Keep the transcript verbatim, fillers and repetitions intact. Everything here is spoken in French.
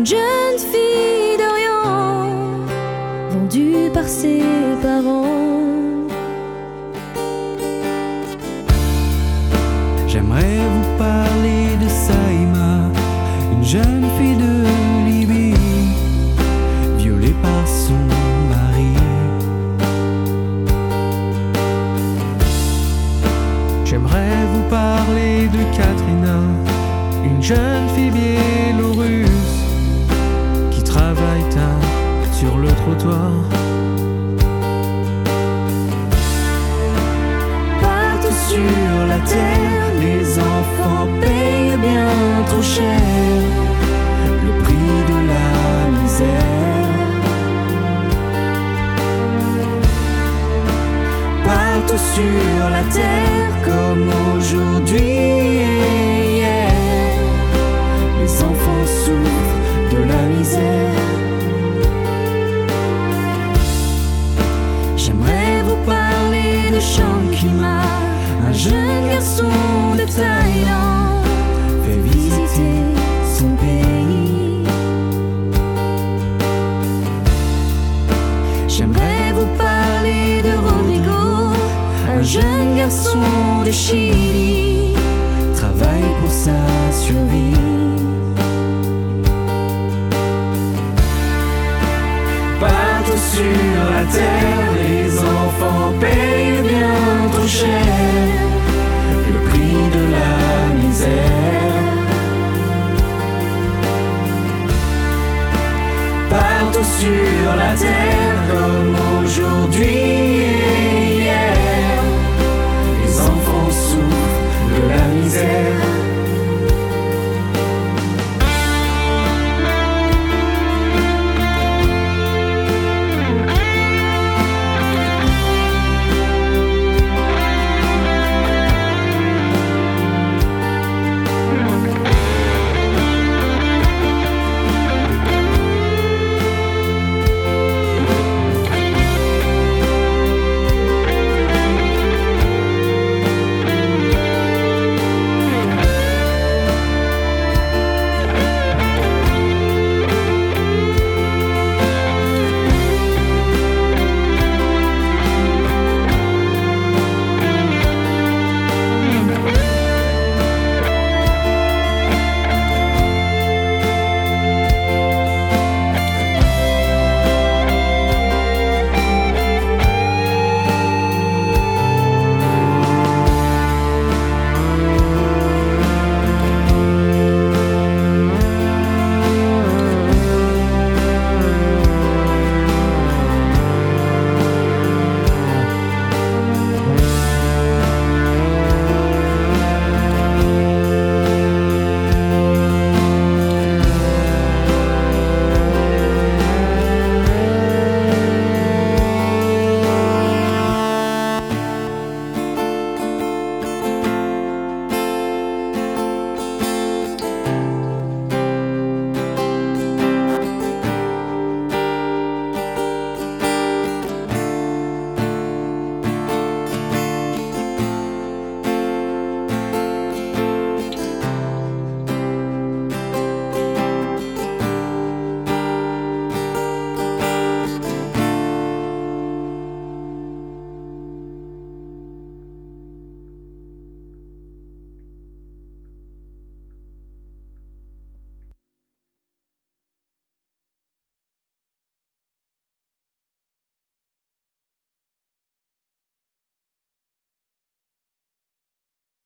jeune fille d'Orient, vendue par ses parents. J'aimerais vous parler de Saïma, une jeune fille de Libye, violée par son mari. J'aimerais vous parler de Katrina, une jeune fille biélorusse qui travaille tard sur le trottoir. Partout sur la terre, les enfants payent bien trop cher le prix de la misère. Partout sur la terre, comme aujourd'hui et hier, les enfants souffrent de la misère. J'aimerais vous parler de Shankima, un jeune garçon de Thaïlande, fait visiter son pays. J'aimerais vous parler de Rodrigo, un jeune garçon de Chili, travaille pour sa survie. Partout sur la terre, les enfants payent bien trop cher le prix de la misère. Partout sur la terre, comme aujourd'hui